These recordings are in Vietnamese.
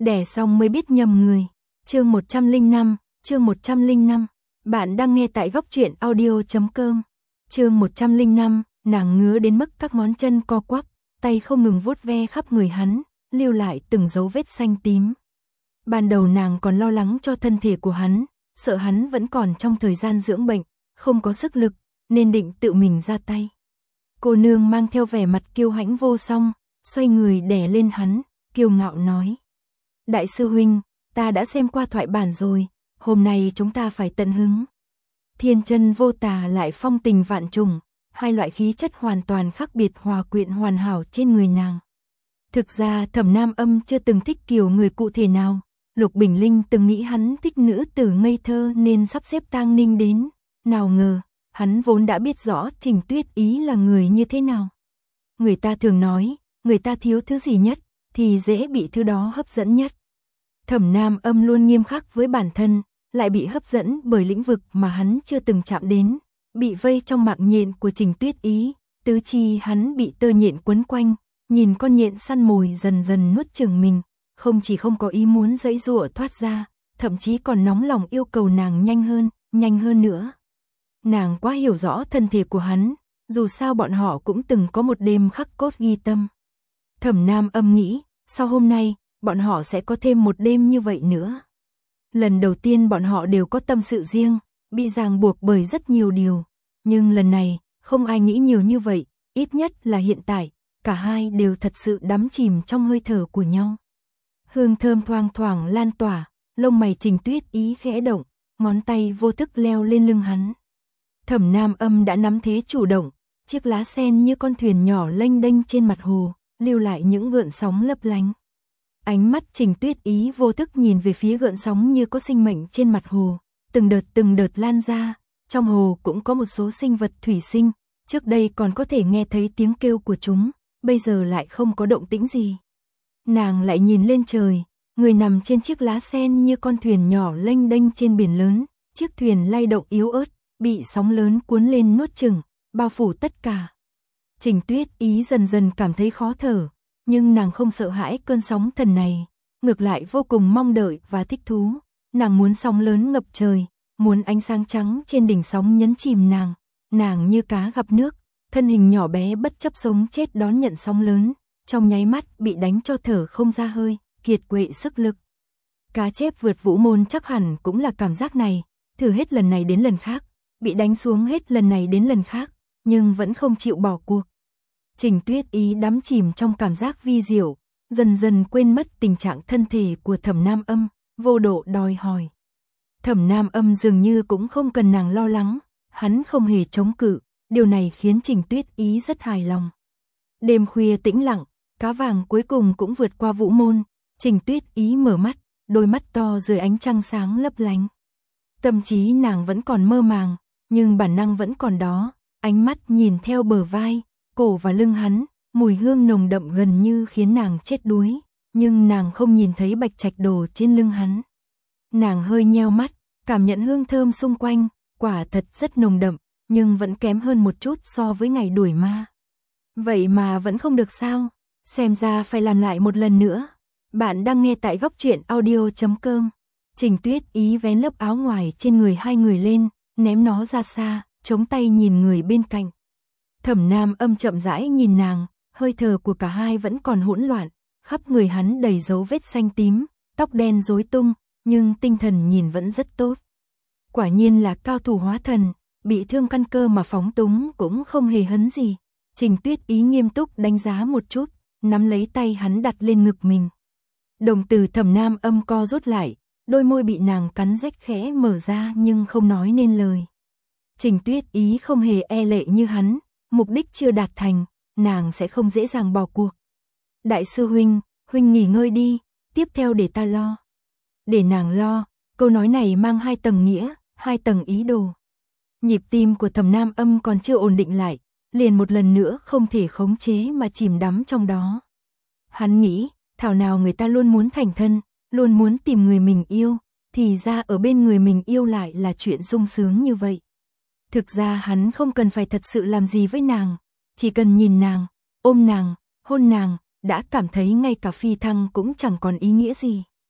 Đẻ xong mới biết nhầm người. Chương 105, chương 105. Bạn đang nghe tại góc truyện audio.com. Chương 105, nàng ngứa đến mức các ngón chân co quắp, tay không ngừng vuốt ve khắp người hắn, lưu lại từng dấu vết xanh tím. Ban đầu nàng còn lo lắng cho thân thể của hắn, sợ hắn vẫn còn trong thời gian dưỡng bệnh, không có sức lực, nên định tự mình ra tay. Cô nương mang theo vẻ mặt kiêu hãnh vô song, xoay người đè lên hắn, kiêu ngạo nói: Đại sư huynh, ta đã xem qua thoại bản rồi, hôm nay chúng ta phải tận hứng. Thiên chân vô tà lại phong tình vạn trùng, hai loại khí chất hoàn toàn khác biệt hòa quyện hoàn hảo trên người nàng. Thực ra Thẩm Nam Âm chưa từng thích kiểu người cụ thể nào, Lục Bình Linh từng nghĩ hắn thích nữ tử ngây thơ nên sắp xếp Tang Ninh đến, nào ngờ, hắn vốn đã biết rõ Trình Tuyết Ý là người như thế nào. Người ta thường nói, người ta thiếu thứ gì nhất, thì dễ bị thứ đó hấp dẫn nhất. Thẩm Nam Âm luôn nghiêm khắc với bản thân, lại bị hấp dẫn bởi lĩnh vực mà hắn chưa từng chạm đến, bị vây trong mạng nhện của Trình Tuyết Ý, tứ chi hắn bị tơ nhện quấn quanh, nhìn con nhện săn mồi dần dần nuốt chửng mình, không chỉ không có ý muốn giãy giụa thoát ra, thậm chí còn nóng lòng yêu cầu nàng nhanh hơn nữa. Nàng quá hiểu rõ thân thể của hắn, dù sao bọn họ cũng từng có một đêm khắc cốt ghi tâm. Thẩm Nam Âm nghĩ, sau hôm nay, bọn họ sẽ có thêm một đêm như vậy nữa. Lần đầu tiên bọn họ đều có tâm sự riêng, bị ràng buộc bởi rất nhiều điều. Nhưng lần này, không ai nghĩ nhiều như vậy, ít nhất là hiện tại, cả hai đều thật sự đắm chìm trong hơi thở của nhau. Hương thơm thoang thoảng lan tỏa, lông mày Trình Tuyết Ý khẽ động, ngón tay vô thức leo lên lưng hắn. Thẩm Nam Âm đã nắm thế chủ động, chiếc lá sen như con thuyền nhỏ lênh đênh trên mặt hồ, lưu lại những gợn sóng lấp lánh. Ánh mắt Trình Tuyết Ý vô thức nhìn về phía gợn sóng như có sinh mệnh trên mặt hồ, từng đợt lan ra, trong hồ cũng có một số sinh vật thủy sinh, trước đây còn có thể nghe thấy tiếng kêu của chúng, bây giờ lại không có động tĩnh gì. Nàng lại nhìn lên trời, người nằm trên chiếc lá sen như con thuyền nhỏ lênh đênh trên biển lớn, chiếc thuyền lay động yếu ớt, bị sóng lớn cuốn lên nuốt chửng, bao phủ tất cả. Trình Tuyết Ý dần dần cảm thấy khó thở, nhưng nàng không sợ hãi cơn sóng thần này, ngược lại vô cùng mong đợi và thích thú. Nàng muốn sóng lớn ngập trời, muốn ánh sáng trắng trên đỉnh sóng nhấn chìm nàng. Nàng như cá gặp nước, thân hình nhỏ bé bất chấp sống chết đón nhận sóng lớn, trong nháy mắt bị đánh cho thở không ra hơi, kiệt quệ sức lực. Cá chép vượt vũ môn chắc hẳn cũng là cảm giác này, thử hết lần này đến lần khác, bị đánh xuống hết lần này đến lần khác, nhưng vẫn không chịu bỏ cuộc. Trình Tuyết Ý đắm chìm trong cảm giác vi diệu, dần dần quên mất tình trạng thân thể của Thẩm Nam Âm, vô độ đòi hỏi. Thẩm Nam Âm dường như cũng không cần nàng lo lắng, hắn không hề chống cự, điều này khiến Trình Tuyết Ý rất hài lòng. Đêm khuya tĩnh lặng, cá vàng cuối cùng cũng vượt qua vũ môn, Trình Tuyết Ý mở mắt, đôi mắt to dưới ánh trăng sáng lấp lánh. Tâm trí nàng vẫn còn mơ màng, nhưng bản năng vẫn còn đó, ánh mắt nhìn theo bờ vai, cổ và lưng hắn, mùi hương nồng đậm gần như khiến nàng chết đuối, nhưng nàng không nhìn thấy bạch trạch đồ trên lưng hắn. Nàng hơi nheo mắt, cảm nhận hương thơm xung quanh, quả thật rất nồng đậm, nhưng vẫn kém hơn một chút so với ngày đuổi ma. Vậy mà vẫn không được sao? Xem ra phải làm lại một lần nữa. Bạn đang nghe tại góc truyện audio.com. Trình Tuyết Ý vén lớp áo ngoài trên người hai người lên, ném nó ra xa, chống tay nhìn người bên cạnh. Thẩm Nam Âm chậm rãi nhìn nàng, hơi thở của cả hai vẫn còn hỗn loạn, khắp người hắn đầy dấu vết xanh tím, tóc đen rối tung, nhưng tinh thần nhìn vẫn rất tốt. Quả nhiên là cao thủ hóa thần, bị thương căn cơ mà phóng túng cũng không hề hấn gì. Trình Tuyết Ý nghiêm túc đánh giá một chút, nắm lấy tay hắn đặt lên ngực mình. Đồng tử Thẩm Nam Âm co rút lại, đôi môi bị nàng cắn rách khẽ mở ra nhưng không nói nên lời. Trình Tuyết Ý không hề e lệ như hắn, mục đích chưa đạt thành, nàng sẽ không dễ dàng bỏ cuộc. Đại sư huynh, huynh nghỉ ngơi đi, tiếp theo để ta lo. Để nàng lo, câu nói này mang hai tầng nghĩa, hai tầng ý đồ. Nhịp tim của Thẩm Nam Âm còn chưa ổn định lại, liền một lần nữa không thể khống chế mà chìm đắm trong đó. Hắn nghĩ, thảo nào người ta luôn muốn thành thân, luôn muốn tìm người mình yêu, thì ra ở bên người mình yêu lại là chuyện sung sướng như vậy. Thực ra hắn không cần phải thật sự làm gì với nàng, chỉ cần nhìn nàng, ôm nàng, hôn nàng, đã cảm thấy ngay cả phi thăng cũng chẳng còn ý nghĩa gì.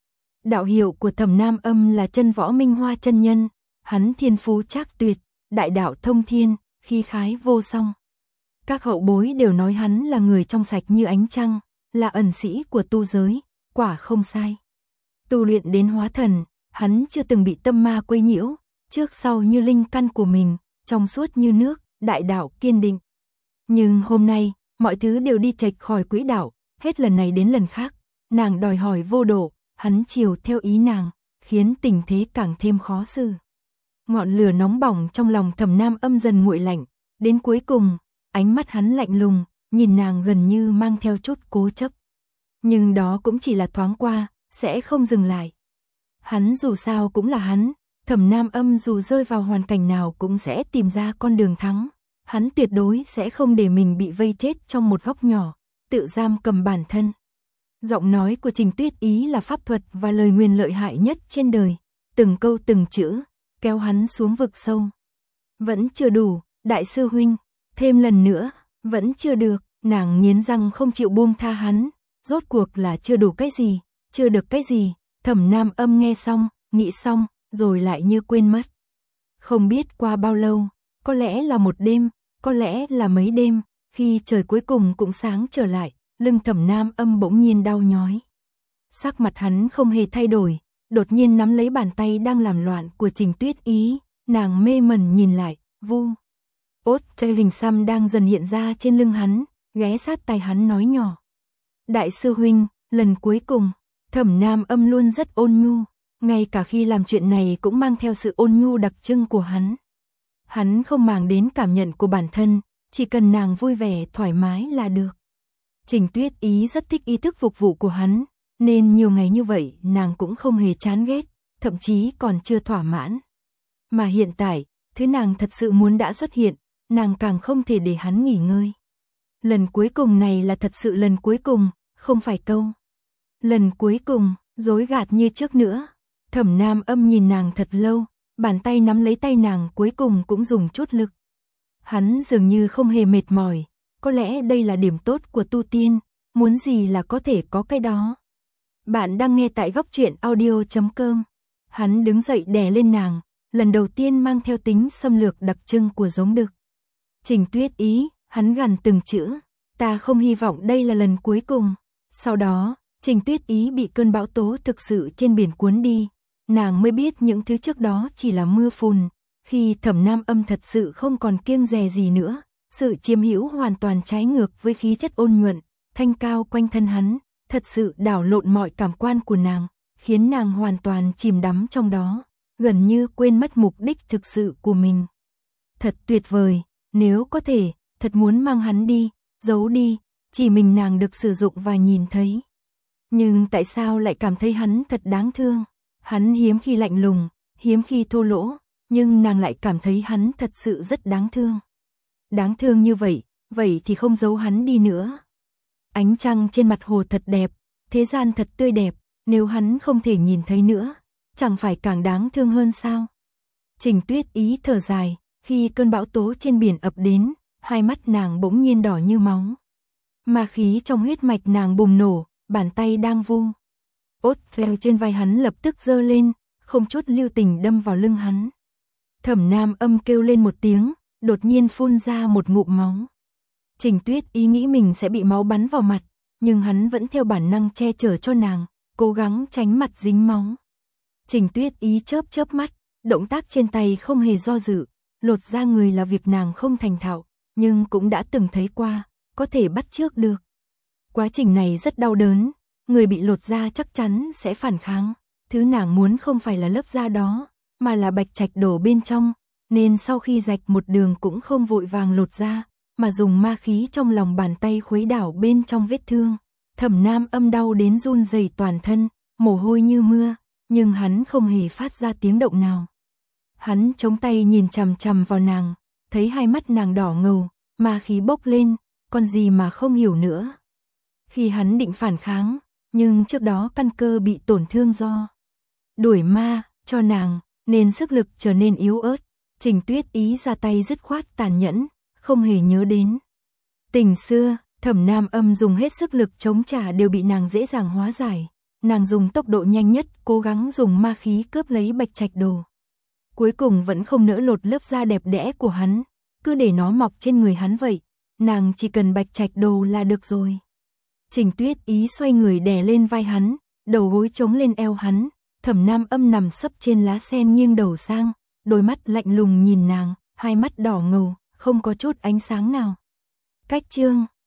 Đạo hiệu của Thẩm Nam Âm là Chân Võ Minh Hoa chân nhân, hắn thiên phú trác tuyệt, đại đạo thông thiên, khí khái vô song. Các hậu bối đều nói hắn là người trong sạch như ánh trăng, là ẩn sĩ của tu giới, quả không sai. Tu luyện đến hóa thần, hắn chưa từng bị tâm ma quấy nhiễu, trước sau như linh căn của mình, trong suốt như nước, đại đạo kiên định. Nhưng hôm nay, mọi thứ đều đi chệch khỏi quỹ đạo, hết lần này đến lần khác, nàng đòi hỏi vô độ, hắn chiều theo ý nàng, khiến tình thế càng thêm khó xử. Ngọn lửa nóng bỏng trong lòng Thẩm Nam Âm dần nguội lạnh, đến cuối cùng, ánh mắt hắn lạnh lùng, nhìn nàng gần như mang theo chút cố chấp. Nhưng đó cũng chỉ là thoáng qua, sẽ không dừng lại. Hắn dù sao cũng là hắn, Thẩm Nam Âm dù rơi vào hoàn cảnh nào cũng sẽ tìm ra con đường thắng. Hắn tuyệt đối sẽ không để mình bị vây chết trong một góc nhỏ, tự giam cầm bản thân. Giọng nói của Trình Tuyết Ý là pháp thuật và lời nguyền lợi hại nhất trên đời, từng câu từng chữ, kéo hắn xuống vực sâu. Vẫn chưa đủ, đại sư huynh, thêm lần nữa, vẫn chưa được, nàng nghiến răng không chịu buông tha hắn, rốt cuộc là chưa đủ cái gì, chưa được cái gì. Thẩm Nam Âm nghe xong, nghĩ xong, rồi lại như quên mất. Không biết qua bao lâu, có lẽ là một đêm, có lẽ là mấy đêm, khi trời cuối cùng cũng sáng trở lại, lưng Thẩm Nam Âm bỗng nhiên đau nhói. Sắc mặt hắn không hề thay đổi, đột nhiên nắm lấy bàn tay đang làm loạn của Trình Tuyết Ý, nàng mê mẩn nhìn lại, vu. Ốt tê hình xăm đang dần hiện ra trên lưng hắn, ghé sát tay hắn nói nhỏ. Đại sư huynh, lần cuối cùng, Thẩm Nam Âm luôn rất ôn nhu, ngay cả khi làm chuyện này cũng mang theo sự ôn nhu đặc trưng của hắn. Hắn không màng đến cảm nhận của bản thân, chỉ cần nàng vui vẻ thoải mái là được. Trình Tuyết Ý rất thích ý thức phục vụ của hắn, nên nhiều ngày như vậy nàng cũng không hề chán ghét, thậm chí còn chưa thỏa mãn. Mà hiện tại, thứ nàng thật sự muốn đã xuất hiện, nàng càng không thể để hắn nghỉ ngơi. Lần cuối cùng này là thật sự lần cuối cùng, không phải câu. Lần cuối cùng, dối gạt như trước nữa. Thẩm Nam Âm nhìn nàng thật lâu, bàn tay nắm lấy tay nàng cuối cùng cũng dùng chút lực. Hắn dường như không hề mệt mỏi, có lẽ đây là điểm tốt của tu tiên, muốn gì là có thể có cái đó. Bạn đang nghe tại góc truyện audio.com. Hắn đứng dậy đè lên nàng, lần đầu tiên mang theo tính xâm lược đặc trưng của giống đực. Trình Tuyết Ý, hắn gằn từng chữ, ta không hy vọng đây là lần cuối cùng. Sau đó, Trình Tuyết Ý bị cơn bão tố thực sự trên biển cuốn đi, nàng mới biết những thứ trước đó chỉ là mưa phùn, khi Thẩm Nam Âm thật sự không còn kiêng dè gì nữa, sự chiếm hữu hoàn toàn trái ngược với khí chất ôn nhuận, thanh cao quanh thân hắn, thật sự đảo lộn mọi cảm quan của nàng, khiến nàng hoàn toàn chìm đắm trong đó, gần như quên mất mục đích thực sự của mình. Thật tuyệt vời, nếu có thể, thật muốn mang hắn đi, giấu đi, chỉ mình nàng được sử dụng và nhìn thấy. Nhưng tại sao lại cảm thấy hắn thật đáng thương? Hắn hiếm khi lạnh lùng, hiếm khi thô lỗ, nhưng nàng lại cảm thấy hắn thật sự rất đáng thương. Đáng thương như vậy, vậy thì không giấu hắn đi nữa. Ánh trăng trên mặt hồ thật đẹp, thế gian thật tươi đẹp, nếu hắn không thể nhìn thấy nữa, chẳng phải càng đáng thương hơn sao? Trình Tuyết Ý thở dài, khi cơn bão tố trên biển ập đến, hai mắt nàng bỗng nhiên đỏ như máu. Ma khí trong huyết mạch nàng bùng nổ, bàn tay đang vu. Ốt phèo trên vai hắn lập tức giơ lên, không chút lưu tình đâm vào lưng hắn. Thẩm Nam Âm kêu lên một tiếng, đột nhiên phun ra một ngụm máu. Trình Tuyết Ý nghĩ mình sẽ bị máu bắn vào mặt, nhưng hắn vẫn theo bản năng che chở cho nàng, cố gắng tránh mặt dính máu. Trình Tuyết Ý chớp mắt, động tác trên tay không hề do dự, lột da người là việc nàng không thành thạo, nhưng cũng đã từng thấy qua, có thể bắt chước được. Quá trình này rất đau đớn, người bị lột da chắc chắn sẽ phản kháng, thứ nàng muốn không phải là lớp da đó, mà là bạch trạch đổ bên trong, nên sau khi rạch một đường cũng không vội vàng lột da, mà dùng ma khí trong lòng bàn tay khuấy đảo bên trong vết thương. Thẩm Nam Âm đau đến run rẩy toàn thân, mồ hôi như mưa, nhưng hắn không hề phát ra tiếng động nào. Hắn chống tay nhìn chằm chằm vào nàng, thấy hai mắt nàng đỏ ngầu, ma khí bốc lên, còn gì mà không hiểu nữa. Khi hắn định phản kháng, nhưng trước đó căn cơ bị tổn thương do đuổi ma cho nàng, nên sức lực trở nên yếu ớt. Trình Tuyết Ý ra tay dứt khoát tàn nhẫn, không hề nhớ đến tình xưa. Thẩm Nam Âm dùng hết sức lực chống trả đều bị nàng dễ dàng hóa giải, nàng dùng tốc độ nhanh nhất, cố gắng dùng ma khí cướp lấy Bạch Trạch Đồ. Cuối cùng vẫn không nỡ lột lớp da đẹp đẽ của hắn, cứ để nó mọc trên người hắn vậy, nàng chỉ cần Bạch Trạch Đồ là được rồi. Trình Tuyết Ý xoay người đè lên vai hắn, đầu gối chống lên eo hắn, Thẩm Nam Âm nằm sấp trên lá sen nghiêng đầu sang, đôi mắt lạnh lùng nhìn nàng, hai mắt đỏ ngầu, không có chút ánh sáng nào. Cách chương